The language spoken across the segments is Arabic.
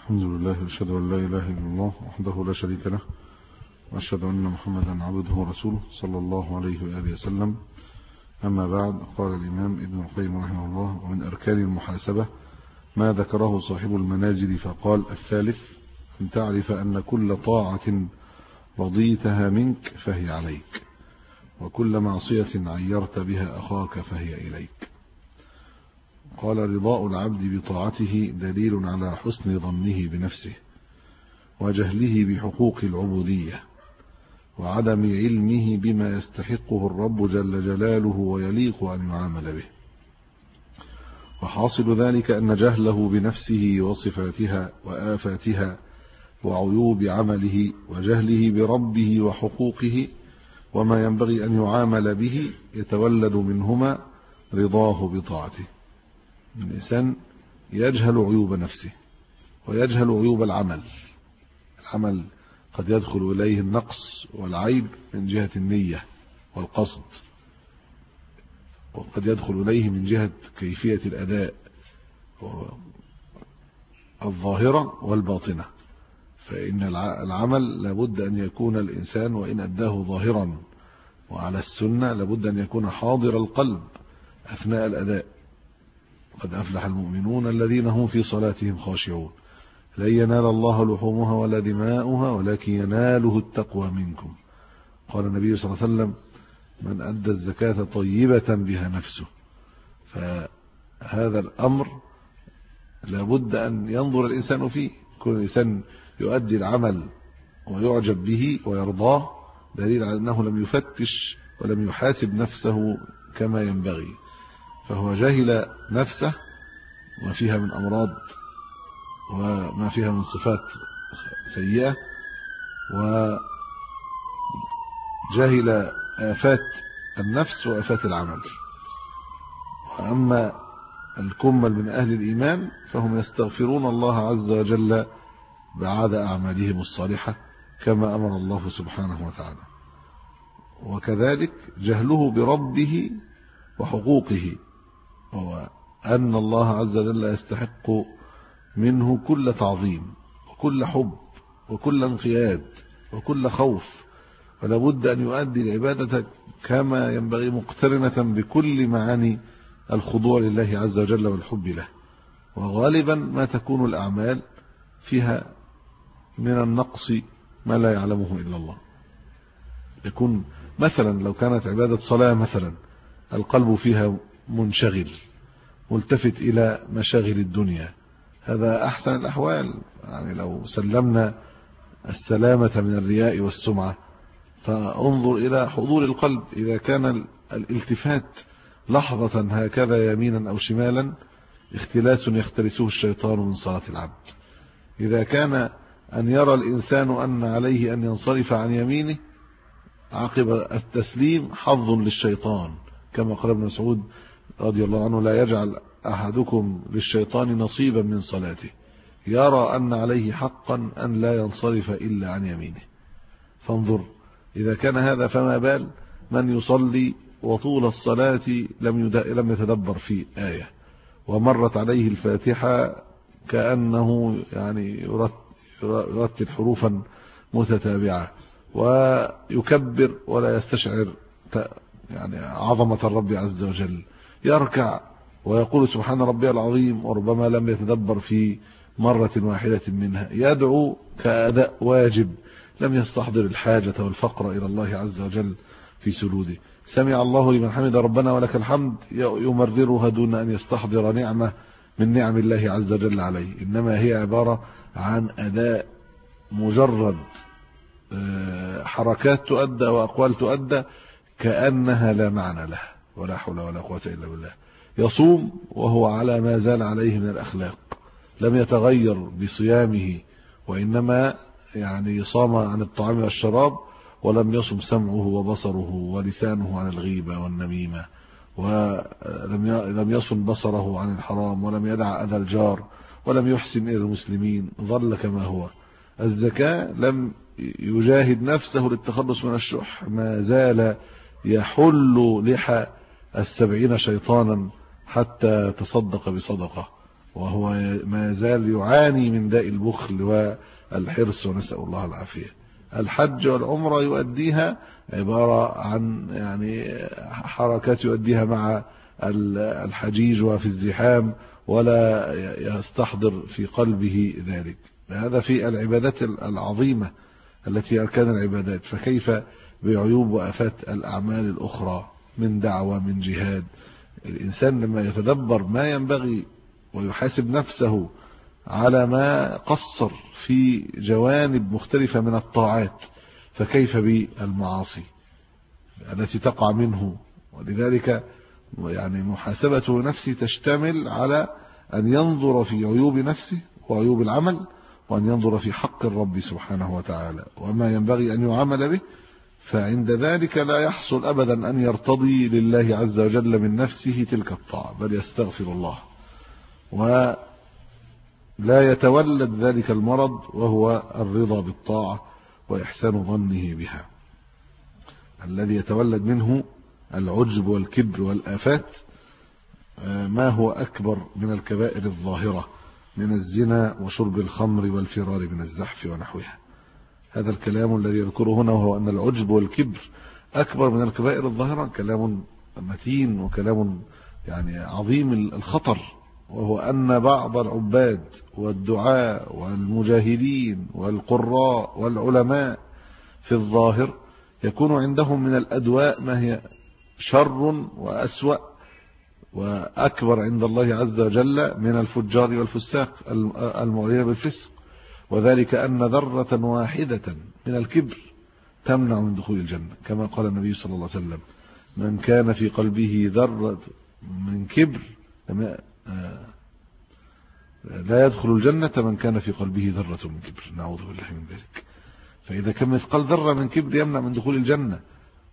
الحمد لله، أشهد أن لا إله إلا الله وحده لا شريك له، وأشهد أن محمدا عبده ورسوله صلى الله عليه وآله وسلم. أما بعد، قال الإمام ابن القيم رحمه الله: ومن أركان المحاسبة ما ذكره صاحب المنازل فقال: الثالث أن تعرف أن كل طاعة رضيتها منك فهي عليك، وكل معصية عيرت بها أخاك فهي إليك. قال: رضاء العبد بطاعته دليل على حسن ظنه بنفسه وجهله بحقوق العبودية وعدم علمه بما يستحقه الرب جل جلاله ويليق أن يعامل به. وحاصل ذلك أن جهله بنفسه وصفاتها وآفاتها وعيوب عمله وجهله بربه وحقوقه وما ينبغي أن يعامل به يتولد منهما رضاه بطاعته. الإنسان يجهل عيوب نفسه ويجهل عيوب العمل قد يدخل إليه النقص والعيب من جهة النية والقصد، وقد يدخل إليه من جهة كيفية الأداء الظاهرة والباطنة. فإن العمل لابد أن يكون الإنسان وإن أداه ظاهرا وعلى السنة لابد أن يكون حاضر القلب أثناء الأداء. قد أفلح المؤمنون الذين هم في صلاتهم خاشعون لن ينال الله لحومها ولا دماؤها ولكن يناله التقوى منكم. قال النبي صلى الله عليه وسلم: من أدى الزكاة طيبة بها نفسه. فهذا الأمر لابد أن ينظر الإنسان فيه. كل إنسان يؤدي العمل ويعجب به ويرضاه دليل على أنه لم يفتش ولم يحاسب نفسه كما ينبغي، فهو جهل نفسه ما فيها من أمراض وما فيها من صفات سيئة، وجهل آفات النفس وآفات العمل. وأما الكمل من أهل الإيمان فهم يستغفرون الله عز وجل بعد أعمالهم الصالحة كما أمر الله سبحانه وتعالى. وكذلك جهله بربه وحقوقه، هو أن الله عز وجل يستحق منه كل تعظيم وكل حب وكل انقياد وكل خوف، فلا بد أن يؤدي العبادة كما ينبغي مقترنة بكل معاني الخضوع لله عز وجل والحب له. وغالبا ما تكون الأعمال فيها من النقص ما لا يعلمه إلا الله. يكون مثلا لو كانت عبادة صلاة مثلا القلب فيها منشغل ملتفت إلى مشاغل الدنيا، هذا أحسن الأحوال. يعني لو سلمنا السلامة من الرياء والسمعة، فانظر إلى حضور القلب. إذا كان الالتفات لحظة هكذا يمينا أو شمالا اختلاس يختلسه الشيطان من صلاة العبد. إذا كان أن يرى الإنسان أن عليه أن ينصرف عن يمينه عقب التسليم حظ للشيطان، كما قال ابن مسعود رضي الله عنه: لا يجعل أحدكم للشيطان نصيبا من صلاته، يرى أن عليه حقا أن لا ينصرف إلا عن يمينه. فانظر، إذا كان هذا فما بال من يصلي وطول الصلاة لم يتدبر في آية، ومرت عليه الفاتحة كأنه يعني يرتب حروفا متتابعة، ويكبر ولا يستشعر يعني عظمة الرب عز وجل، يركع ويقول سبحان ربي العظيم، وربما لم يتدبر في مرة واحدة منها، يدعو كأداء واجب، لم يستحضر الحاجة والفقر إلى الله عز وجل في سجوده. سمع الله لمن حمد ربنا ولك الحمد يمررها دون أن يستحضر نعمة من نعم الله عز وجل عليه، إنما هي عبارة عن أداء مجرد حركات تؤدى وأقوال تؤدى كأنها لا معنى لها، ولا حول ولا قوة إلا بالله. يصوم وهو على ما زال عليه من الأخلاق، لم يتغير بصيامه، وإنما يعني صام عن الطعام والشراب، ولم يصم سمعه وبصره ولسانه عن الغيبة والنميمة، ولم يصم بصره عن الحرام، ولم يدع أذى الجار، ولم يحسن إلى المسلمين، ظل كما هو. الزكاة لم يجاهد نفسه للتخلص من الشح، ما زال يحل لحى 70 شيطانا حتى تصدق بصدقة، وهو ما يزال يعاني من داء البخل والحرص، ونسأل الله العافية. الحج والعمرة يؤديها عبارة عن يعني حركات يؤديها مع الحجيج وفي الزحام، ولا يستحضر في قلبه ذلك. هذا في العبادات العظيمة التي أركان العبادات، فكيف بعيوب وآفات الأعمال الأخرى من دعوة من جهاد؟ الإنسان لما يتدبر ما ينبغي ويحاسب نفسه على ما قصر في جوانب مختلفة من الطاعات، فكيف بالمعاصي التي تقع منه؟ ولذلك يعني محاسبة نفسه تشتمل على أن ينظر في عيوب نفسه وعيوب العمل، وأن ينظر في حق الرب سبحانه وتعالى وما ينبغي أن يعمل به. فعند ذلك لا يحصل أبدا أن يرتضي لله عز وجل من نفسه تلك الطاعة، بل يستغفر الله، ولا يتولد ذلك المرض وهو الرضا بالطاعة وإحسان ظنه بها. الذي يتولد منه العجب والكبر والآفات ما هو أكبر من الكبائر الظاهرة من الزنا وشرب الخمر والفرار من الزحف ونحوها. هذا الكلام الذي يذكره هنا، وهو أن العجب والكبر أكبر من الكبائر الظاهرة، كلام متين وكلام يعني عظيم الخطر، وهو أن بعض العباد والدعاء والمجاهدين والقراء والعلماء في الظاهر يكون عندهم من الأدواء ما هي شر وأسوأ وأكبر عند الله عز وجل من الفجار والفساق المعلنين بالفسق، وذلك أن ذرة واحدة من الكبر تمنع من دخول الجنة، كما قال النبي صلى الله عليه وسلم: من كان في قلبه ذرة من كبر لا يدخل الجنة من كان في قلبه ذرة من كبر، نعوذ بالله من ذلك. فإذا كان مثقال ذرة من كبر يمنع من دخول الجنة،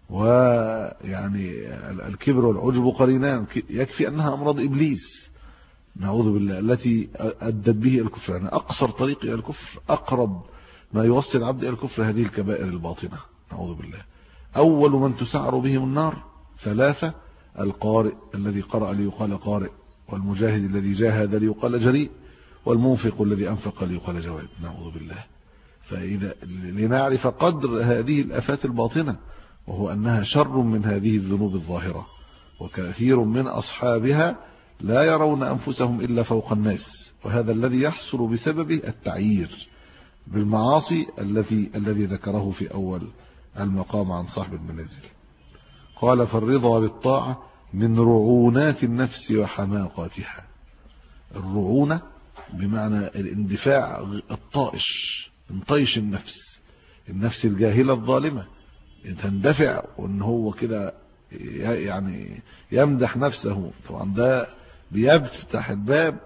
ويعني الكبر والعجب قرينان، يكفي أنها أمراض إبليس، نعوذ بالله، التي أدت به الكفر. يعني أقصر طريق إلى الكفر، أقرب ما يوصل العبد إلى الكفر هذه الكبائر الباطنة، نعوذ بالله. أول من تسعر بهم النار ثلاثة: القارئ الذي قرأ ليقال قارئ، والمجاهد الذي جاهد ليقال جريء، والمنفق الذي أنفق ليقال جواد، نعوذ بالله. فإذا لنعرف قدر هذه الآفات الباطنة، وهو أنها شر من هذه الذنوب الظاهرة، وكثير من أصحابها لا يرون أنفسهم إلا فوق الناس، وهذا الذي يحصل بسببه التعيير بالمعاصي الذي ذكره في أول المقام عن صاحب المنازل. قال: فالرضا بالطاعة من رعونات النفس وحماقاتها. الرعونة بمعنى الاندفاع الطائش، انطيش النفس الجاهلة الظالمة تندفع، وان هو كده يعني يمدح نفسه. طبعا ده بيفتح الباب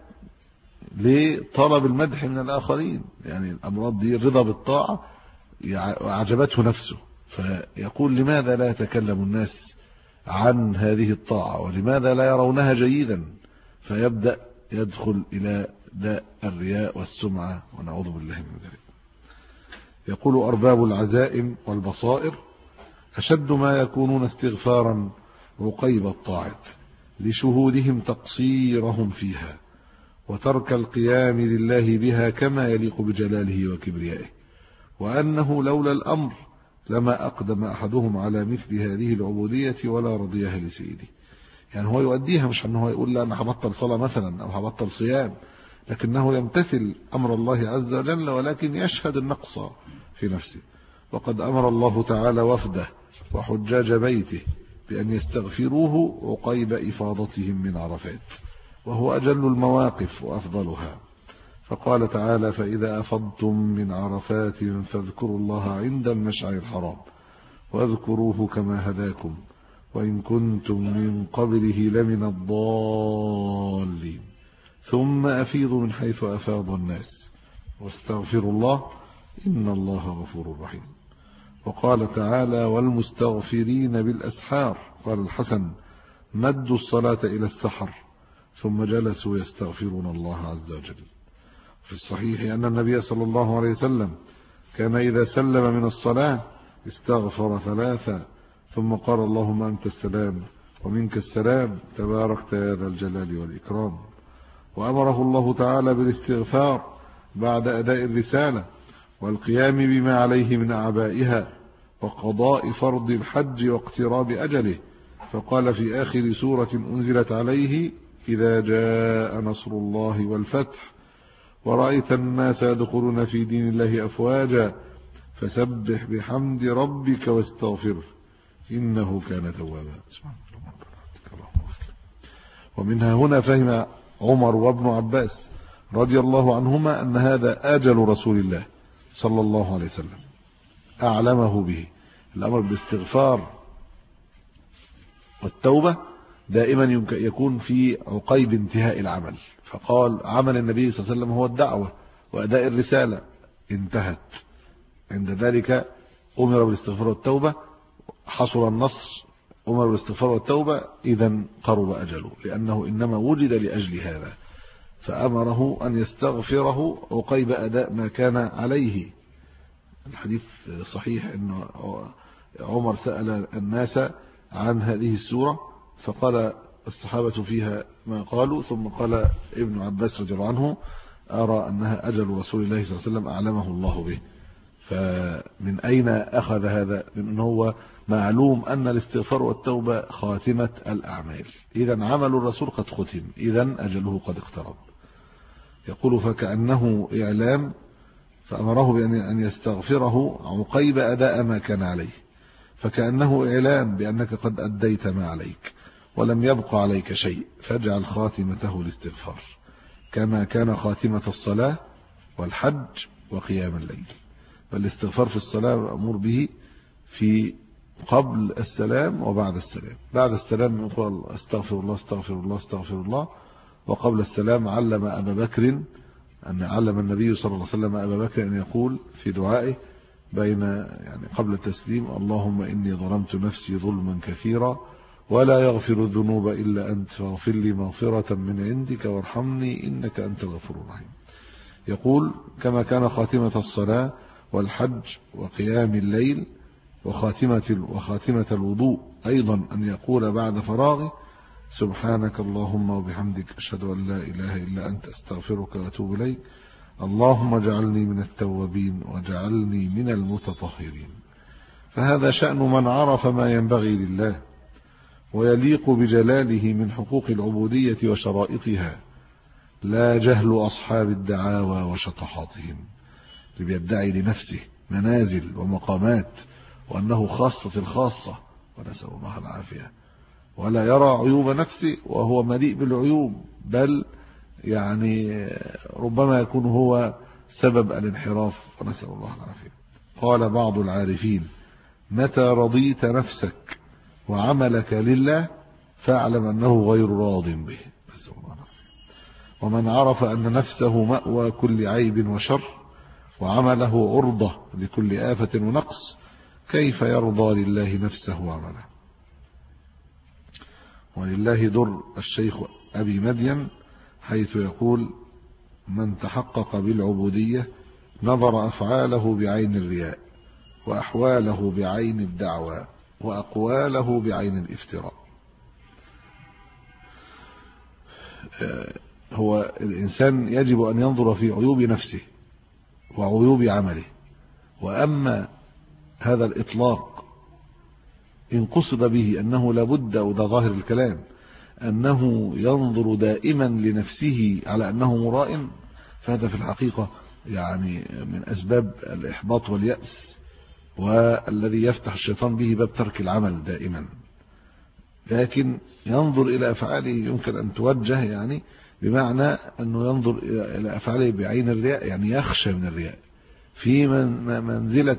لطلب المدح من الآخرين. يعني الأمراض دي الرضا بالطاعة أعجبته نفسه، فيقول: لماذا لا يتكلم الناس عن هذه الطاعة، ولماذا لا يرونها جيدا؟ فيبدأ يدخل إلى داء الرياء والسمعة، ونعوذ بالله من ذلك. يقول: أرباب العزائم والبصائر أشد ما يكونون استغفارا عقيب الطاعة، لشهودهم تقصيرهم فيها وترك القيام لله بها كما يليق بجلاله وكبريائه، وأنه لولا الأمر لما أقدم أحدهم على مثل هذه العبودية ولا رضيها لسيده. يعني هو يؤديها، مش أنه يقول: لا أنا هبطل صلاة مثلا أو هبطل صيام، لكنه يمتثل أمر الله عز وجل، ولكن يشهد النقص في نفسه. وقد أمر الله تعالى وفده وحجاج بيته بأن يستغفروه عقيب إفاضتهم من عرفات، وهو أجل المواقف وأفضلها. فقال تعالى: فإذا أفضتم من عرفات فاذكروا الله عند المشعر الحرام واذكروه كما هداكم وإن كنتم من قبله لمن الضالين ثم أفيضوا من حيث أفاض الناس واستغفروا الله إن الله غفور رحيم. وقال تعالى: والمستغفرين بالأسحار. قال الحسن: مدوا الصلاة إلى السحر ثم جلسوا يستغفرون الله عز وجل. في الصحيح أن النبي صلى الله عليه وسلم كان إذا سلم من الصلاة استغفر ثلاثا ثم قال: اللهم أنت السلام ومنك السلام تباركت يا ذا الجلال والإكرام. وأمره الله تعالى بالاستغفار بعد أداء الرسالة والقيام بما عليه من أعبائها وقضاء فرض الحج واقتراب أجله، فقال في آخر سورة أنزلت عليه: إذا جاء نصر الله والفتح ورأيت الناس يدخلون في دين الله أفواجا فسبح بحمد ربك واستغفره إنه كان توابا. ومنها هنا فهم عمر وابن عباس رضي الله عنهما أن هذا أجل رسول الله صلى الله عليه وسلم، أعلمه به. الأمر بالاستغفار والتوبة دائما يكون في عقيب انتهاء العمل، فقال عمل النبي صلى الله عليه وسلم هو الدعوة وأداء الرسالة، انتهت، عند ذلك أمر بالاستغفار والتوبة، حصل النصر، أمر بالاستغفار والتوبة، إذن قرب أجله، لأنه إنما وجد لأجل هذا، فأمره أن يستغفره عقيب أداء ما كان عليه. الحديث صحيح أن عمر سأل الناس عن هذه السورة فقال الصحابة فيها ما قالوا، ثم قال ابن عباس رضي الله عنه: أرى أنها أجل رسول الله صلى الله عليه وسلم أعلمه الله به. فمن أين أخذ هذا؟ من أنه هو معلوم أن الاستغفار والتوبة خاتمة الأعمال، إذن عمل الرسول قد ختم، إذن أجله قد اقترب. يقول: فكأنه إعلام، فأمره بأن يستغفره عقيب أداء ما كان عليه، فكأنه إعلام بأنك قد أديت ما عليك ولم يبق عليك شيء، فاجعل خاتمته الاستغفار كما كان خاتمة الصلاة والحج وقيام الليل. فالاستغفار في الصلاة مأمور به في قبل السلام وبعد السلام. بعد السلام يقول: استغفر الله استغفر الله استغفر الله. وقبل السلام علم النبي صلى الله عليه وسلم أبا بكر أن يقول في دعائه قبل التسليم: اللهم إني ظلمت نفسي ظلما كثيرا ولا يغفر الذنوب إلا أنت فاغفر لي مغفرة من عندك وارحمني إنك أنت الغفور الرحيم. يقول: كما كان خاتمة الصلاة والحج وقيام الليل وخاتمة الوضوء أيضا أن يقول بعد فراغه: سبحانك اللهم وبحمدك أشهد أن لا إله إلا أنت أستغفرك وأتوب إليك، اللهم اجعلني من التوابين واجعلني من المتطهرين. فهذا شأن من عرف ما ينبغي لله ويليق بجلاله من حقوق العبودية وشرائطها، لا جهل أصحاب الدعاوى وشطحاتهم، اللي بيدعي لنفسه منازل ومقامات وأنه خاصة الخاصة، ونسأل الله العافية، ولا يرى عيوب نفسه وهو مليء بالعيوب، بل ربما يكون هو سبب الانحراف، ونسأل الله العافية. قال بعض العارفين: متى رضيت نفسك وعملك لله فاعلم أنه غير راض به. ومن عرف أن نفسه مأوى كل عيب وشر وعمله عرضة لكل آفة ونقص كيف يرضى لله نفسه وعمله. ولله در الشيخ أبي مدين حيث يقول: من تحقق بالعبودية نظر أفعاله بعين الرياء وأحواله بعين الدعوى وأقواله بعين الافتراء. هو الإنسان يجب أن ينظر في عيوب نفسه وعيوب عمله، وأما هذا الإطلاق إن قصد به أنه لابد، وده ظاهر الكلام، أنه ينظر دائما لنفسه على أنه مرائم، فهذا في الحقيقة من أسباب الإحباط واليأس، والذي يفتح الشيطان به باب ترك العمل دائما. لكن ينظر إلى أفعاله يمكن أن توجه بمعنى أنه ينظر إلى أفعاله بعين الرياء، يخشى من الرياء في منزلة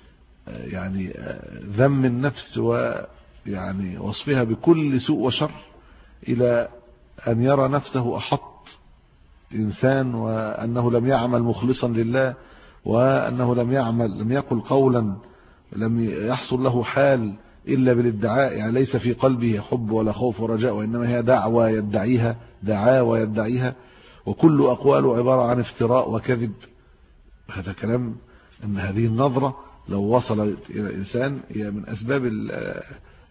ذم النفس وصفها بكل سوء وشر، إلى أن يرى نفسه أحط إنسان، وأنه لم يعمل مخلصا لله، وأنه لم يقل قولا لم يحصل له حال إلا بالادعاء، ليس في قلبه حب ولا خوف ورجاء، وإنما هي دعوى يدعيها، وكل أقواله عبارة عن افتراء وكذب. هذا كلام أن هذه النظرة لو وصل إلى الإنسان هي من أسباب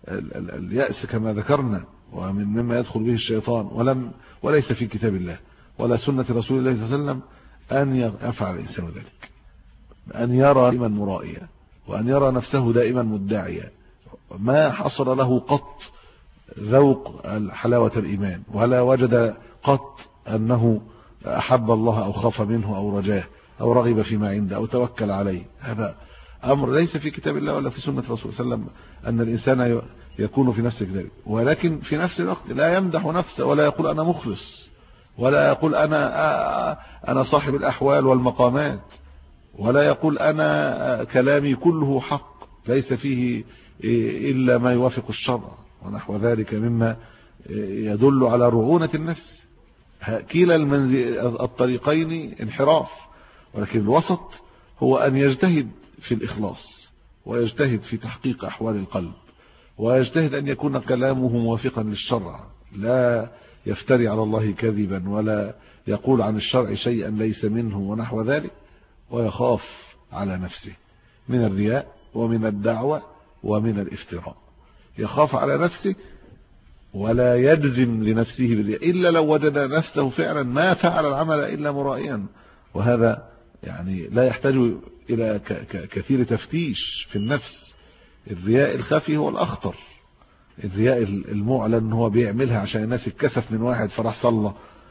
اليأس كما ذكرنا، ومما يدخل به الشيطان، وليس في كتاب الله، ولا سنة رسول الله صلى الله عليه وسلم أن يفعل الإنسان ذلك، أن يرى دائما مرائيا، وأن يرى نفسه دائما مدعيا. ما حصل له قط ذوق حلاوة الإيمان، ولا وجد قط أنه أحب الله أو خاف منه أو رجاه أو رغب فيما عنده أو توكل عليه. هذا أمر ليس في كتاب الله ولا في سنة رسول صلى الله عليه وسلم أن الإنسان يكون في نفسه كذلك. ولكن في نفس الوقت لا يمدح نفسه ولا يقول أنا مخلص، ولا يقول أنا صاحب الأحوال والمقامات، ولا يقول أنا كلامي كله حق ليس فيه إلا ما يوافق الشرع ونحو ذلك مما يدل على رعونة النفس. كلا الطريقين انحراف، ولكن الوسط هو أن يجتهد في الإخلاص، ويجتهد في تحقيق أحوال القلب، ويجتهد أن يكون كلامه موافقا للشرع، لا يفتري على الله كذبا ولا يقول عن الشرع شيئا ليس منه ونحو ذلك، ويخاف على نفسه من الرياء ومن الدعوة ومن الافتراء. يخاف على نفسه ولا يجزم لنفسه بالرياء إلا لو وجد نفسه فعلا ما فعل العمل إلا مرائيا، وهذا يعني لا يحتاج إلى كثير تفتيش في النفس. الرياء الخفي هو الأخطر. الرياء المعلن هو بيعملها عشان الناس يتكسف من واحد فراح صلى،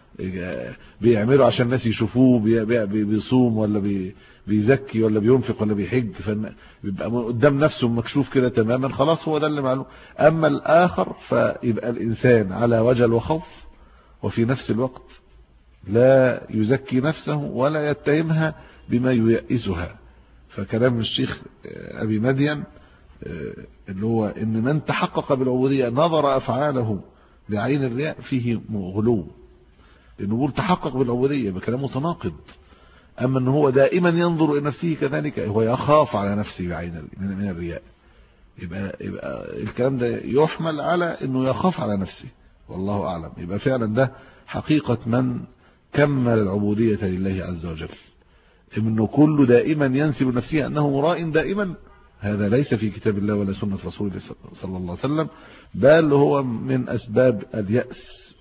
بيعمله عشان الناس يشوفوه بيصوم ولا بيزكي ولا بينفق ولا بيحج، فبيبقى قدام نفسه مكشوف كده تماما، خلاص هو ده اللي معلوم. أما الآخر فيبقى الإنسان على وجل وخوف، وفي نفس الوقت لا يزكي نفسه ولا يتهمها بما ييئسها. فكلام الشيخ أبي مدين اللي هو إن من تحقق بالعبودية نظر أفعاله بعين الرياء فيه غلو، لأنه يقول تحقق بالعبودية بكلام متناقض. أما أنه هو دائما ينظر إلى نفسه كذلك، هو يخاف على نفسه بعين من الرياء، يبقى الكلام ده يحمل على أنه يخاف على نفسه، والله أعلم. يبقى فعلا ده حقيقة من كمل العبودية لله عز وجل. إنه كل دائما ينسب نفسه أنه مراء دائما، هذا ليس في كتاب الله ولا سنة رسول الله صلى الله عليه وسلم، بل هو من أسباب اليأس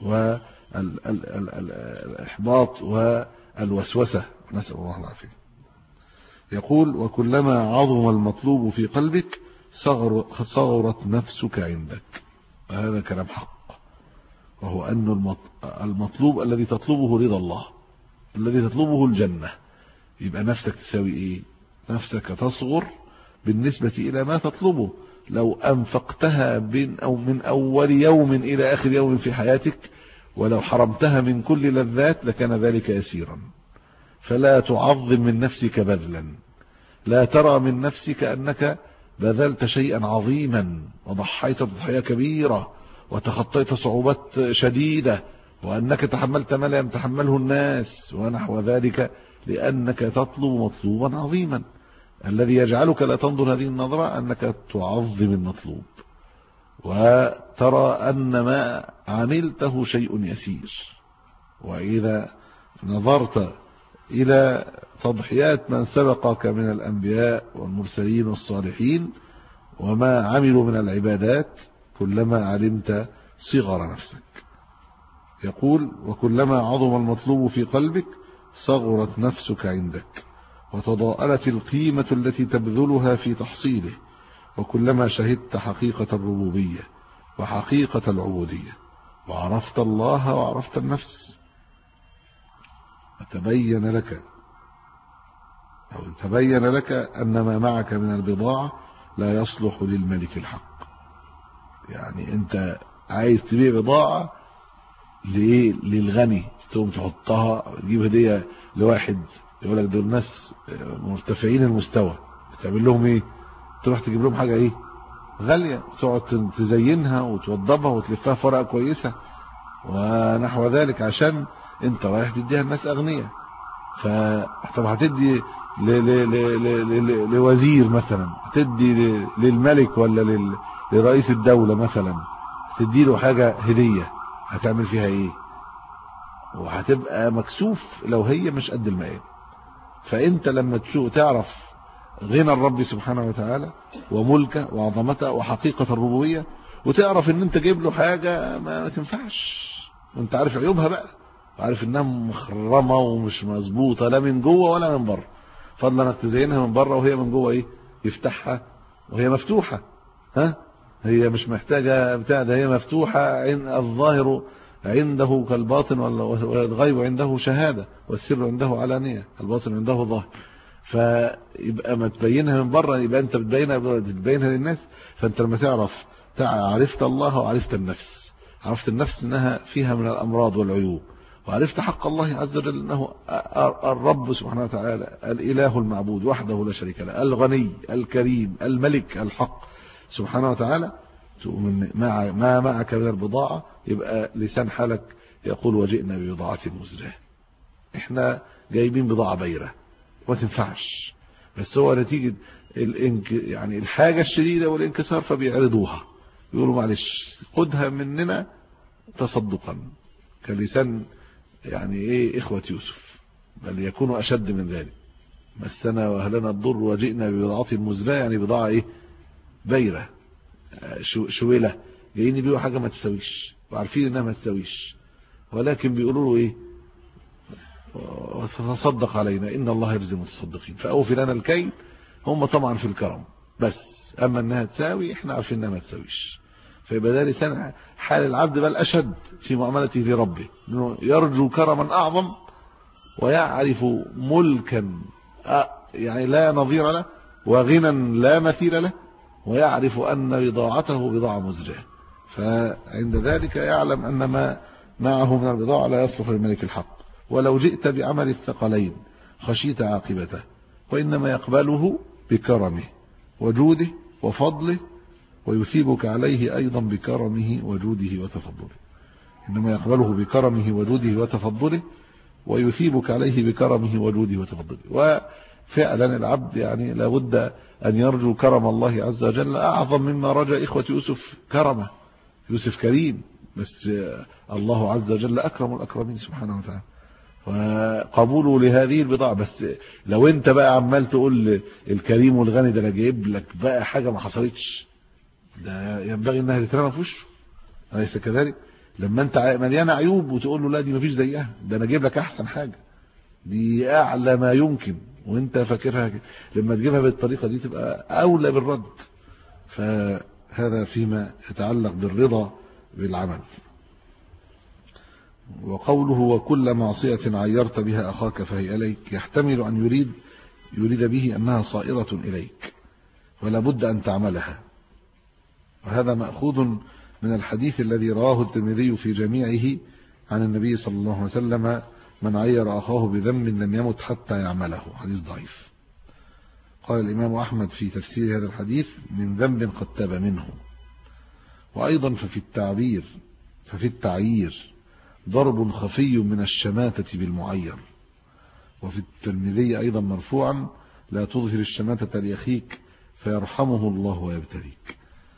والإحباط والوسوسة، نسأل الله العافية. يقول وكلما عظم المطلوب في قلبك صغرت نفسك عندك. هذا كلام حق، وهو أن المطلوب الذي تطلبه رضا الله، الذي تطلبه الجنة، يبقى نفسك تساوي إيه؟ نفسك تصغر بالنسبة إلى ما تطلبه. لو أنفقتها من أول يوم إلى آخر يوم في حياتك، ولو حرمتها من كل لذات لكان ذلك يسيرا. فلا تعظم من نفسك بذلا، لا ترى من نفسك أنك بذلت شيئا عظيما وضحيت تضحية كبيرة وتخطيت صعوبات شديدة، وأنك تحملت ما لا يتحمله الناس ونحو ذلك، لأنك تطلب مطلوبا عظيما. الذي يجعلك لا تنظر هذه النظرة أنك تعظم المطلوب وترى أن ما عملته شيء يسير. وإذا نظرت إلى تضحيات من سبقك من الأنبياء والمرسلين والصالحين وما عملوا من العبادات، كلما علمت صغر نفسك. يقول وكلما عظم المطلوب في قلبك صغرت نفسك عندك، وتضاءلت القيمة التي تبذلها في تحصيله، وكلما شهدت حقيقة الربوبية وحقيقة العبودية وعرفت الله وعرفت النفس، تبين لك أن ما معك من البضاعة لا يصلح للملك الحق. يعني أنت عايز تبيع بضاعة للغني، تقوم تحطها تجيب هدية لواحد يقول لك دول ناس مرتفعين المستوى، تعمل لهم ايه؟ تروح تجيب لهم حاجة ايه؟ غالية، تقعد تزينها وتوضبها وتلفها في ورقة كويسة ونحو ذلك، عشان انت رايح تديها الناس اغنياء. فطب هتدي لوزير مثلا، هتدي للملك ولا لرئيس الدولة مثلا، تدي له حاجة هدية، هتعمل فيها ايه؟ وهتبقى مكسوف لو هي مش قد المقام. فانت لما تعرف غنى الرب سبحانه وتعالى وملكه وعظمته وحقيقة الربوبية، وتعرف ان انت جايب له حاجة ما تنفعش وانت عارف عيوبها بقى، وعارف انها مخرمه ومش مظبوطه لا من جوه ولا من بره، فضلا انك تزينها من بره وهي من جوه ايه يفتحها وهي مفتوحه. هي مش محتاجه بتاع ده، هي مفتوحه، الظاهر عنده كالباطن والغيب عنده شهاده والسر عنده علانيه، الباطن عنده ظاهر. فيبقى ما تبينها من بره، يبقى انت بتبينها للناس. فانت لما عرفت الله وعرفت النفس، عرفت النفس انها فيها من الامراض والعيوب، وعرفت حق الله عز وجل انه الرب سبحانه وتعالى الاله المعبود وحده لا شريك له، الغني الكريم الملك الحق سبحانه وتعالى، ما معك من البضاعة، يبقى لسان حالك يقول وجئنا ببضاعة مزجاة، احنا جايبين بضاعة بيرة ما تنفعش، بس هو نتيجة يعني الحاجة الشديدة والانكسار فبيعرضوها، يقولوا معلش خدها مننا تصدقا، كلسان يعني ايه اخوة يوسف، بل يكونوا اشد من ذلك، مسنا واهلنا الضر وجئنا ببضاعة مزجاة، يعني بضاعة ايه بيرة شويلة، جايين يبيعوا حاجة ما تسويش وعارفين انها ما تسويش، ولكن بيقولوا له ايه وتصدق علينا ان الله يرزق المتصدقين فاوفي لنا الكيل. هم طبعا في الكرم، بس اما انها تساوي احنا عارفين انها ما تساويش. فيبقى ده لسان حال العبد بل اشد في معاملته لربه، انه يرجو كرما اعظم ويعرف ملكا يعني لا نظير له وغنى لا مثيل له، ويعرف أن بضاعته بضاعة مزجاة، فعند ذلك يعلم أن ما معه من البضاعة لا يصلح للملك الحق. ولو جئت بعمل الثقلين خشيت عاقبته، وإنما يقبله بكرمه وجوده وفضله، ويثيبك عليه أيضا بكرمه وجوده وتفضله. إنما يقبله بكرمه وجوده وتفضله ويثيبك عليه بكرمه وجوده وتفضله. وفعلا العبد يعني لابد أن يرجو كرم الله عز وجل أعظم مما رجى إخوة يوسف كرمه. يوسف كريم، بس الله عز وجل أكرم الأكرمين سبحانه وتعالى، وقبوله لهذه البضاعة. بس لو انت بقى عمال تقول الكريم والغني ده انا جايب لك بقى حاجة ما حصلتش، ده ينبغي انها تترمى في وشه، أليس كذلك؟ لما انت مليانة عيوب وتقول له لا دي ما فيش زيها، ده انا اجيب لك احسن حاجة، دي اعلى ما يمكن، وانت فاكرها كده، لما تجيبها بالطريقة دي تبقى اولى بالرد. فهذا فيما يتعلق بالرضا بالعمل. وقوله وكل معصية عيرت بها أخاك فهي إليك، يحتمل أن يريد به أنها صائرة إليك ولا بد أن تعملها، وهذا مأخوذ من الحديث الذي رواه الترمذي في جميعه عن النبي صلى الله عليه وسلم: من عير أخاه بذنب لم يمت حتى يعمله، حديث ضعيف. قال الإمام أحمد في تفسير هذا الحديث: من ذنب قد تاب منه. وأيضا ففي التعيير ضرب خفي من الشماتة بالمعير. وفي الترمذي أيضا مرفوعا: لا تظهر الشماتة لأخيك فيرحمه الله ويبتليك.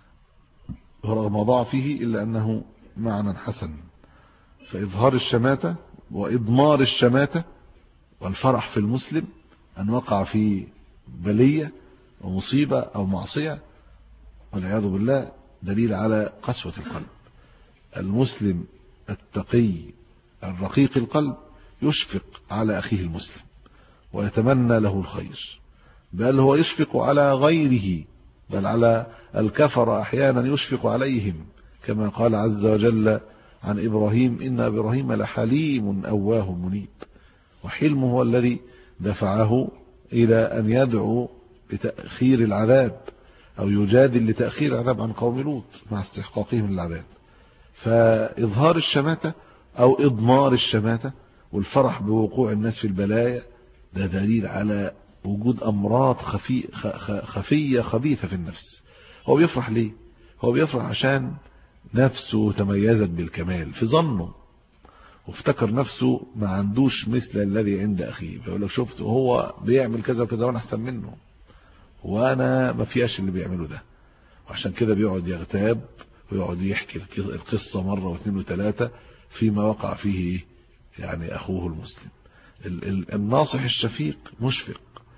ورغم ضعفه إلا أنه معنى حسن، فإظهار الشماتة وإضمار الشماتة والفرح في المسلم أن وقع في بلية ومصيبة أو معصية والعياذ بالله دليل على قسوة القلب. المسلم التقي الرقيق القلب يشفق على أخيه المسلم ويتمنى له الخير، بل هو يشفق على غيره، بل على الكفر أحيانا يشفق عليهم، كما قال عز وجل عن إبراهيم: إن إبراهيم لحليم أواه منيب. وحلمه هو الذي دفعه إلى أن يدعو بتأخير العذاب أو يجادل لتأخير العذاب عن قوم لوط مع استحقاقهم للعذاب. فإظهار الشماتة أو إضمار الشماتة والفرح بوقوع الناس في البلايا ده دليل على وجود أمراض خفية خبيثة في النفس. هو بيفرح ليه؟ هو بيفرح عشان نفسه تميزت بالكمال في ظنه، وافتكر نفسه ما عندوش مثل الذي عند أخيه، فيقول لك شفت هو بيعمل كذا وكذا وأنا أحسن منه، وأنا ما فيهاش اللي بيعمله ده. وعشان كده بيقعد يغتاب ويقعد يحكي القصة مرة واثنين وثلاثة فيما وقع فيه يعني أخوه المسلم. الناصح الشفيق مشفق،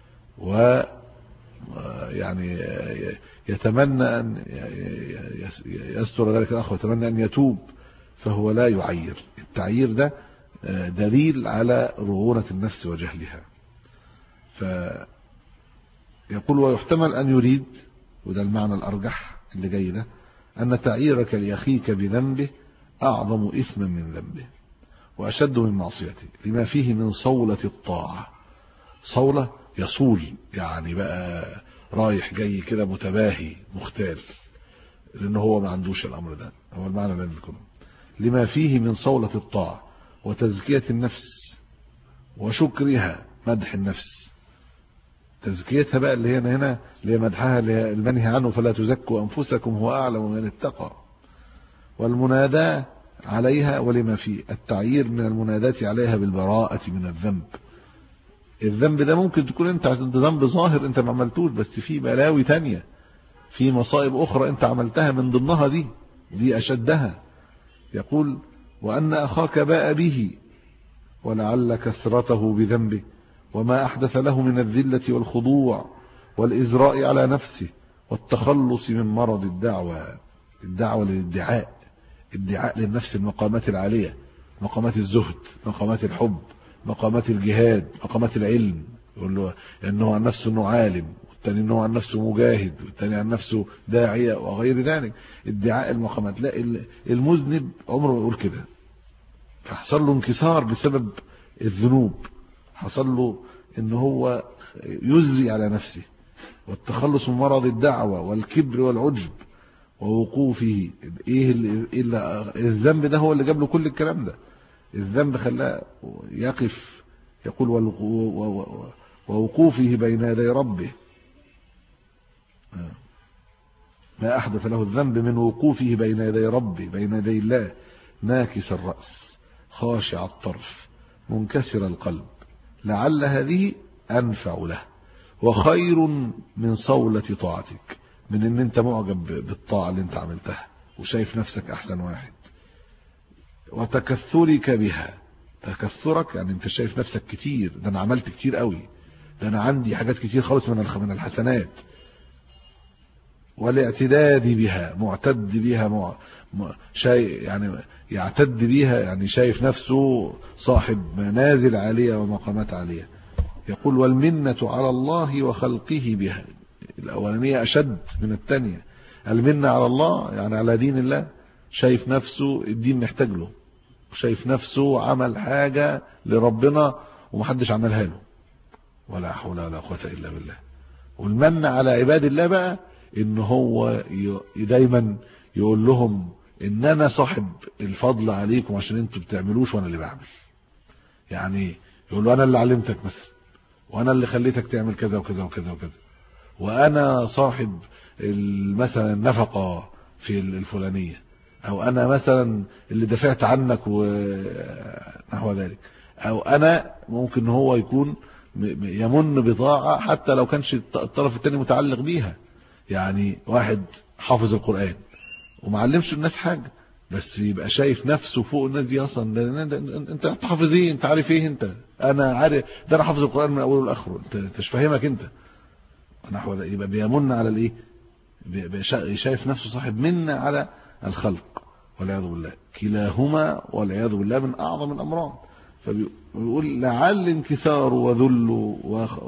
ويعني يتمنى أن يستر ذلك الأخ ويتمنى أن يتوب، فهو لا يعير. التعيير ده دليل على رغونة النفس وجهلها. فيقول ويحتمل أن يريد، وده المعنى الأرجح اللي جاي ده، أن تعييرك لأخيك بذنبه أعظم إثما من ذنبه وأشد من معصيته لما فيه من صولة الطاعة. صولة يصول يعني بقى رايح جاي كده متباهي مختال، لأنه هو ما عندوش الأمر ده، هو المعنى الذي نذكره. لما فيه من صولة الطاعة وتزكية النفس وشكرها، مدح النفس، تزكيتها بقى اللي هنا اللي هي مدحها المنهي عنه فلا تزكوا أنفسكم هو أعلم من اتقى، والمناداة عليها ولما فيه التعيير من المناداة عليها بالبراءة من الذنب. الذنب ده ممكن تكون انت ذنب ظاهر انت ما عملتوش، بس في بلاوي تانية، في مصائب أخرى انت عملتها من ضمنها دي أشدها. يقول وأن أخاك باء به ولعل كسرته بذنبه وما أحدث له من الذلة والخضوع والإزراء على نفسه والتخلص من مرض الدعوة للادعاء، ادعاء للنفس المقامات العالية، مقامات الزهد، مقامات الحب، مقامات الجهاد، مقامات العلم. يقول له انه عن نفسه انه عالم، والثاني انه عن نفسه مجاهد، والثاني عن نفسه داعية وغير ذلك، ادعاء المقامات. لا، المذنب عمره ما يقول كده، فحصل له انكسار بسبب الذنوب، حصل له ان هو يزري على نفسه، والتخلص من مرض الدعوة والكبر والعجب ووقوفه. الذنب ده هو اللي جاب له كل الكلام ده، الذنب خلاه يقف. يقول ووقوفه بين يدي ربه، ما أحدث له الذنب من وقوفه بين يدي ربه، بين يدي الله، ناكس الرأس خاشع الطرف منكسر القلب، لعل هذه أنفع له وخير من صولة طاعتك، من ان انت معجب بالطاعة اللي انت عملتها وشايف نفسك احسن واحد، وتكثرك بها. تكثرك يعني انت شايف نفسك كتير، ده انا عملت كتير قوي، ده انا عندي حاجات كتير خالص من الحسنات. والاعتداد بها، معتد بها، شيء يعني يعتد بها، يعني شايف نفسه صاحب منازل عالية ومقامات عالية. يقول والمنة على الله وخلقه بها. الأولانية أشد من الثانية. المنة على الله يعني على دين الله، شايف نفسه الدين محتاج له، شايف نفسه عمل حاجة لربنا ومحدش عملها له، ولا حول ولا قوة إلا بالله. والمن على عباد الله بقى إن هو دايما يقول لهم إن أنا صاحب الفضل عليكم عشان أنتوا بتعملوش وأنا اللي بعمل. يعني يقول له أنا اللي علمتك مثلا، وأنا اللي خليتك تعمل كذا وكذا وكذا وكذا، وأنا صاحب مثلا النفقة في الفلانية، أو أنا مثلا اللي دفعت عنك ونحو ذلك. أو أنا ممكن هو يكون يمن بطاعة حتى لو كانش الطرف الثاني متعلق بيها. يعني واحد حافظ القرآن ومعلمش الناس حاجة، بس يبقى شايف نفسه فوق الناس دي اصلا. انت حافظ ايه؟ انت عارف ايه؟ انت انا عارف ده، انا حافظ القرآن من اوله لاخره، انت مش فاهمك انت نحو ده. يبقى بيمن على الايه؟ شايف نفسه صاحب منة على الخلق والعياذ بالله. كلاهما والعياذ بالله من اعظم الامراض. فبيقول لعل انكساره وذله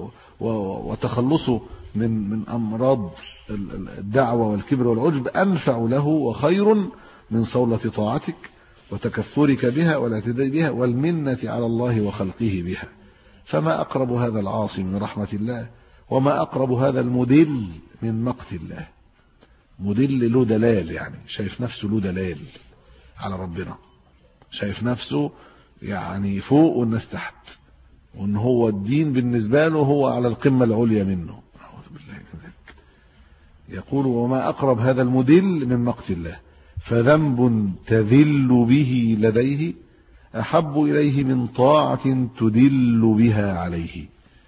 وتخلصه من امراض الدعوة والكبر والعجب أنفع له وخير من صولة طاعتك وتكثرك بها والاعتداء بها والمنة على الله وخلقه بها. فما أقرب هذا العاصي من رحمة الله، وما أقرب هذا المدل من مقت الله. مدل له دلال، يعني شايف نفسه له دلال على ربنا، شايف نفسه يعني فوق والناس تحت، وان هو الدين بالنسبة له هو على القمة العليا منه. أعوذ بالله من ذلك. يقول وما أقرب هذا المدل من مقت الله، فذنب تذل به لديه أحب إليه من طاعة تدل بها عليه.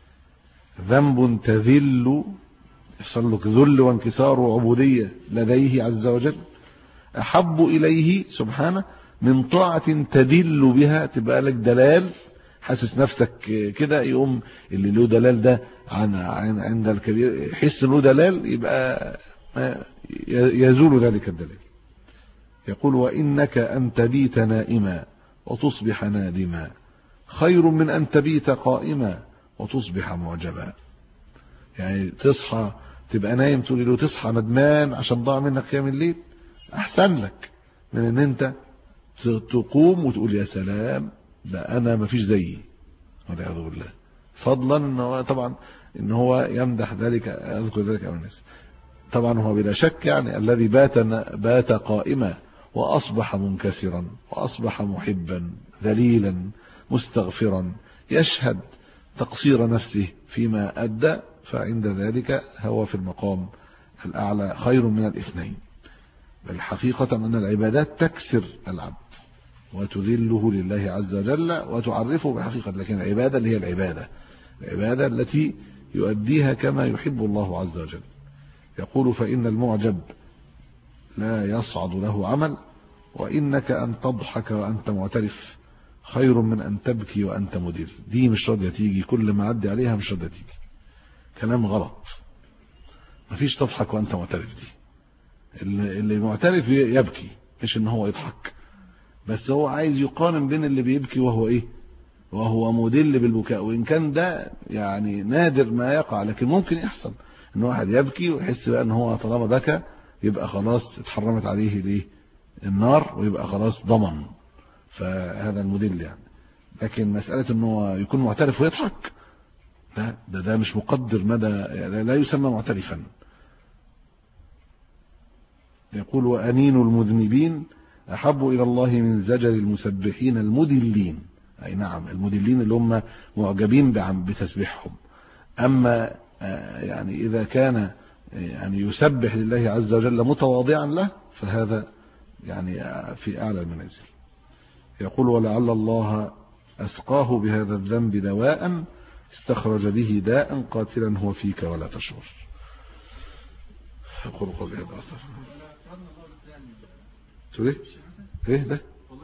ذنب تذل، يحصل لك ذل وانكسار وعبودية لديه عز وجل، أحب إليه سبحانه من طاعة تدل بها، تبقى لك دلال، حاسس نفسك كده، يقوم اللي له دلال ده عند الكبير يحس له دلال، يبقى يزول ذلك الدلال. يقول وإنك أن تبيت نائما وتصبح نادما خير من أن تبيت قائما وتصبح معجبا. يعني تصحى تبقى نايم طول الليل وتصحى ندمان عشان ضاع منك قيام الليل، أحسن لك من أن أنت تقوم وتقول يا سلام ده أنا مفيش زيي والعياذ بالله. فضلا إنه طبعا إن هو يمدح ذلك، أذكر ذلك أو الناس. طبعا هو بلا شك يعني الذي بات قائما وأصبح منكسرا وأصبح محبا ذليلا مستغفرا يشهد تقصير نفسه فيما أدى، فعند ذلك هو في المقام الأعلى خير من الاثنين. بل حقيقة أن العبادات تكسر العبد وتذله لله عز وجل وتعرفه بحقيقة، لكن العبادة اللي هي العبادة التي يؤديها كما يحب الله عز وجل. يقول فإن المعجب لا يصعد له عمل، وإنك أن تضحك وأنت معترف خير من أن تبكي وأنت مدل. دي مش راضية تيجي، كل ما عدي عليها مش راضية تيجي، كلام غلط. مفيش تضحك وأنت معترف دي. اللي معترف يبكي، مش إن هو يضحك، بس هو عايز يقارن بين اللي بيبكي وهو مدل بالبكاء. وإن كان ده يعني نادر ما يقع، لكن ممكن يحصل إن واحد يبكي ويحس بقى إن هو طالما بكى يبقى خلاص اتحرمت عليه ليه النار، ويبقى خلاص ضمن، فهذا المدل يعني. لكن مسألة إن هو يكون معترف ويضحك، ده مش مقدر مدى، يعني لا يسمى معترفا. يقول وأنين المذنبين أحب إلى الله من زجر المسبحين المدلين. أي نعم، المدلين اللي هم معجبين بتسبيحهم. أما يعني إذا كان يعني يسبح لله عز وجل متواضعا له، فهذا يعني في أعلى المنازل. يقول ولعل الله أسقاه بهذا الذنب دواء استخرج به داء قاتلا هو فيك ولا تشعر. يقول قولي هذا أصدر تقول ايه ده؟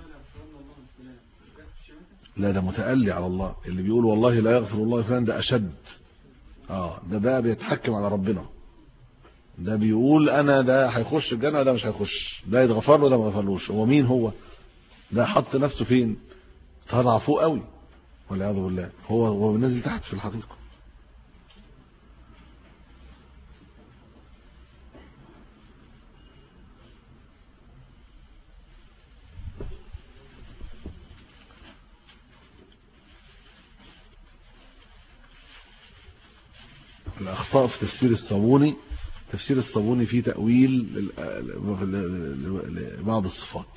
لا ده متألي على الله. اللي بيقول والله لا يغفر الله فلان ده أشد. ده بقى بيتحكم على ربنا. ده بيقول انا ده هيخش الجنة وده مش هيخش، ده يتغفر له وده ما يغفرلوش. هو مين هو ده؟ حط نفسه فين؟ طلع فوق قوي والعياذ بالله. هو نازل تحت في الحقيقة. الأخطاء في تفسير الصابوني. تفسير الصابوني فيه تأويل لبعض الصفات.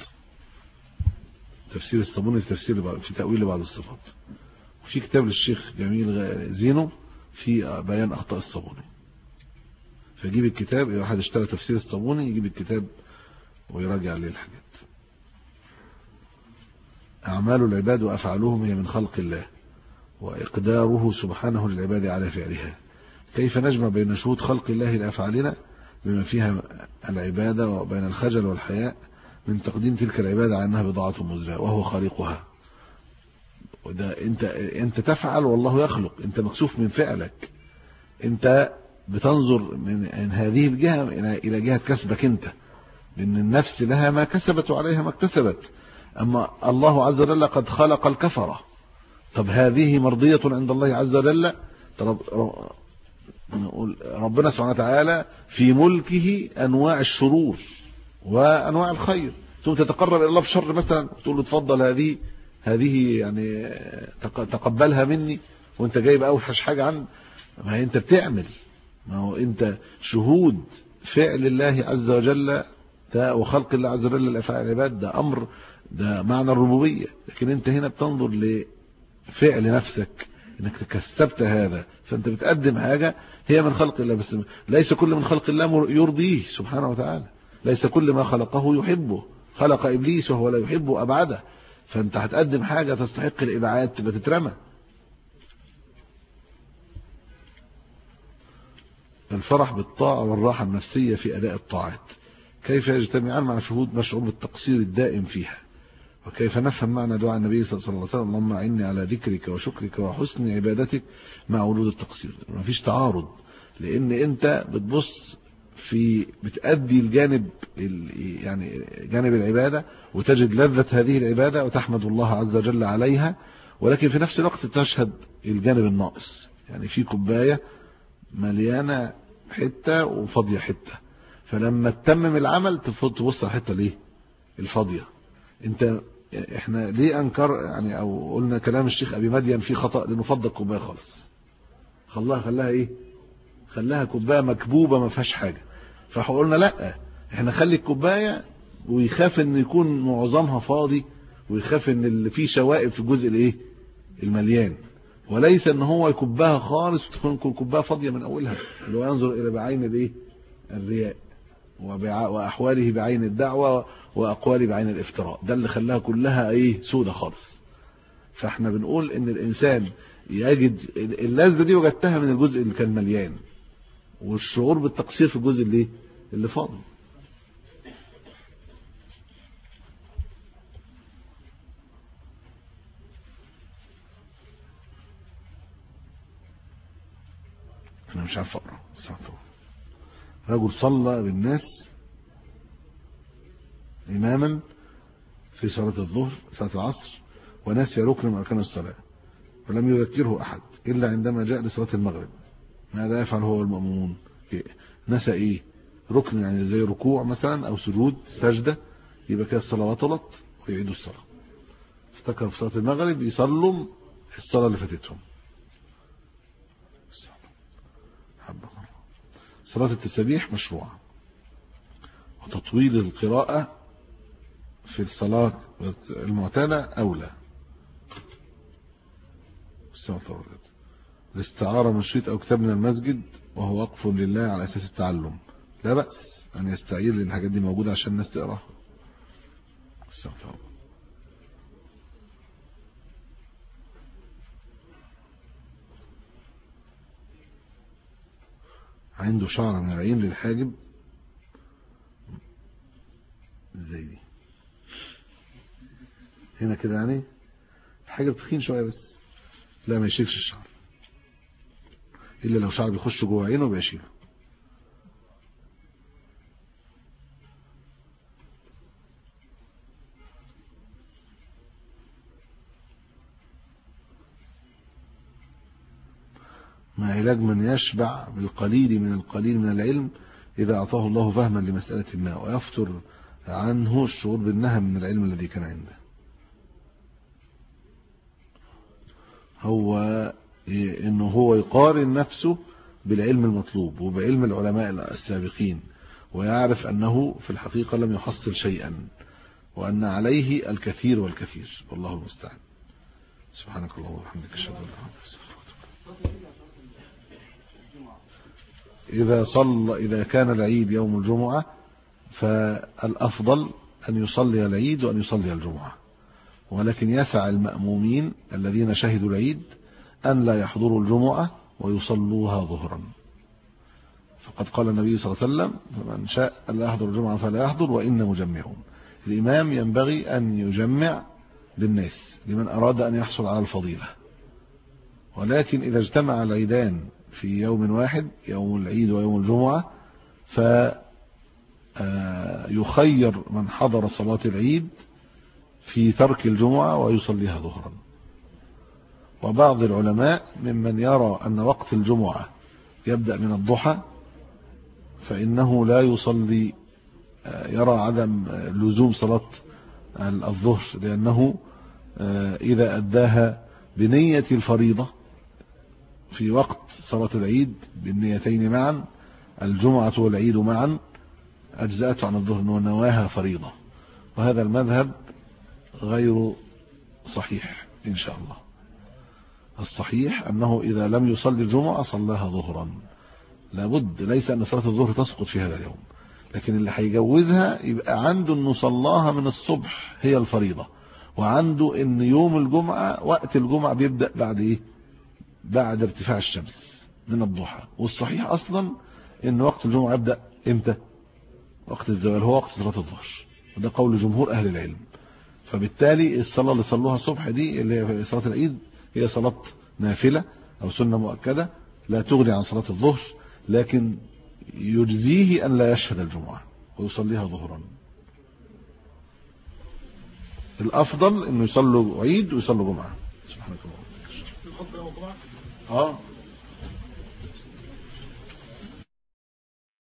تفسير الصابوني في تأويل لبعض الصفات. وفي كتاب للشيخ جميل زينو في بيان أخطاء الصابوني. فيجيب الكتاب، إذا واحد اشترى تفسير الصابوني يجيب الكتاب ويراجع عليه الحاجات. أعمال العباد وأفعالهم هي من خلق الله وإقداره سبحانه للعباد على فعلها. كيف نجمع بين شهود خلق الله لأفعالنا بما فيها العبادة وبين الخجل والحياء من تقديم تلك العبادة على أنها بضاعة مزجاة وهو خالقها. وده أنت تفعل والله يخلق، أنت مكسوف من فعلك، أنت بتنظر من هذه الجهة إلى جهة كسبك أنت، لأن النفس لها ما كسبت وعليها ما اكتسبت. أما الله عز وجل قد خلق الكفرة. طب هذه مرضية عند الله عز وجل؟ نقول ربنا سبحانه وتعالى في ملكه أنواع الشرور وأنواع الخير، ثم تتقرب إلى الله بشر مثلا تقول له تفضل هذه يعني تقبلها مني، وانت جايب أوحش حاجة عن ما انت بتعمل. ما هو انت شهود فعل الله عز وجل وخلق الله عز وجل لأفعال العباد، ده أمر، ده معنى الربوبية. لكن انت هنا بتنظر لفعل نفسك انك تكسبت هذا، فانت بتقدم حاجة هي من خلق الله، بس ليس كل من خلق الله يرضيه سبحانه وتعالى، ليس كل ما خلقه يحبه. خلق إبليس وهو لا يحبه أبعده، فانت هتقدم حاجة تستحق الإبعاد تبقى تترمى. الفرح بالطاعة والراحة النفسية في أداء الطاعات كيف يجتمعان مع شهود مشعور بالتقصير الدائم فيها؟ وكيف نفهم معنى دعاء النبي صلى الله عليه وسلم اللهم أعني على ذكرك وشكرك وحسن عبادتك مع وجود التقصير؟ ما فيش تعارض، لأن أنت بتبص بتأدي الجانب يعني جانب العبادة وتجد لذة هذه العبادة وتحمد الله عز وجل عليها، ولكن في نفس الوقت تشهد الجانب الناقص، يعني في كوباية مليانة حتة وفاضية حتة، فلما تتمم العمل تبص على الحتة ليه الفاضية. احنا ليه انكر يعني او قلنا كلام الشيخ ابي مدين فيه خطأ، لانه فضل الكوباية خالص، خلاها ايه، خلاها كوباية مكبوبة ما فيهاش حاجة. فقلنا لا، احنا خلي الكوباية ويخاف ان يكون معظمها فاضي، ويخاف ان اللي فيه شوائب في الجزء الايه المليان، وليس ان هو يكبها خالص وتكون كوبايه فاضيه من اولها، اللي هو ينظر الى بعين الايه الرياء واحواله بعين الدعوه واقواله بعين الافتراء. ده اللي خلاها كلها ايه سودة خالص. فاحنا بنقول ان الانسان يجد اللذة دي وجدتها من الجزء اللي كان مليان، والشعور بالتقصير في الجزء اللي فاضي. انا مش عارف اقرا. رجل صلى بالناس اماما في صلاه الظهر صلاه العصر ونسي ركن من اركان الصلاه، ولم يذكره احد الا عندما جاء لصلاه المغرب. ماذا يفعل هو والمأمومون؟ نسى ايه؟ ركن يعني زي ركوع مثلا او سجود سجده، يبقى كده الصلاه بطلت ويعيدوا الصلاه. افتكر في صلاه المغرب يصلوا الصلاه اللي فاتتهم. صلاة التسبيح مشروعة، وتطويل القراءة في الصلاة المعتادة أولى. الاستعارة من شريط أو كتاب من المسجد وهو وقف لله على أساس التعلم، لا بأس أن يستعير، لأن الحاجات دي موجودة عشان الناس تقراها. عنده شعر من العين للحاجب ازاي دي هنا كده، يعني الحاجب تخين شويه بس، لا ما يشيلش الشعر الا لو شعر بيخش جوه عينه بيشيله. ما علاج من يشبع بالقليل من القليل من العلم إذا أعطاه الله فهما لمسألة ما، ويفتر عنه الشعور بالنهم من العلم الذي كان عنده؟ هو إنه هو يقارن نفسه بالعلم المطلوب وبعلم العلماء السابقين، ويعرف أنه في الحقيقة لم يحصل شيئا، وأن عليه الكثير والكثير، والله المستعان. سبحانك اللهم وبحمدك أشهد أن لا إله إلا أنت. إذا كان العيد يوم الجمعة فالأفضل أن يصلي العيد وأن يصلي الجمعة، ولكن يسع المأمومين الذين شهدوا العيد أن لا يحضروا الجمعة ويصلوها ظهرا. فقد قال النبي صلى الله عليه وسلم: فمن شاء أن لا يحضر الجمعة فلا يحضر وإن مجمعون. الإمام ينبغي أن يجمع للناس لمن أراد أن يحصل على الفضيلة، ولكن إذا اجتمع العيدان في يوم واحد، يوم العيد ويوم الجمعة، فيخير من حضر صلاة العيد في ترك الجمعة ويصليها ظهرا. وبعض العلماء ممن يرى أن وقت الجمعة يبدأ من الضحى، فإنه لا يصلي، يرى عدم لزوم صلاة الظهر، لأنه إذا أداها بنية الفريضة في وقت صلاة العيد بالنيتين معا، الجمعة والعيد معا، أجزأت عن الظهر ونواها فريضة، وهذا المذهب غير صحيح إن شاء الله. الصحيح أنه إذا لم يصلي الجمعة صلاها ظهرا، لابد، ليس أن صلاة الظهر تسقط في هذا اليوم، لكن اللي هيجوزها يبقى عنده أنه صلاها من الصبح هي الفريضة، وعنده أن يوم الجمعة وقت الجمعة بيبدأ بعد إيه؟ بعد ارتفاع الشمس من الضحى. والصحيح أصلا أن وقت الجمعة يبدأ إمتى؟ وقت الزوال، هو وقت صلاة الظهر، وده قول جمهور أهل العلم. فبالتالي الصلاة اللي صلوها الصبح دي اللي هي صلاة العيد هي صلاة نافلة أو سنة مؤكدة لا تغني عن صلاة الظهر، لكن يجزيه أن لا يشهد الجمعة ويصليها ظهرا. الأفضل أنه يصلوا عيد ويصلوا جمعة سبحانك اللهم وبحمدك. الخطبة يوم الجمعة؟ اه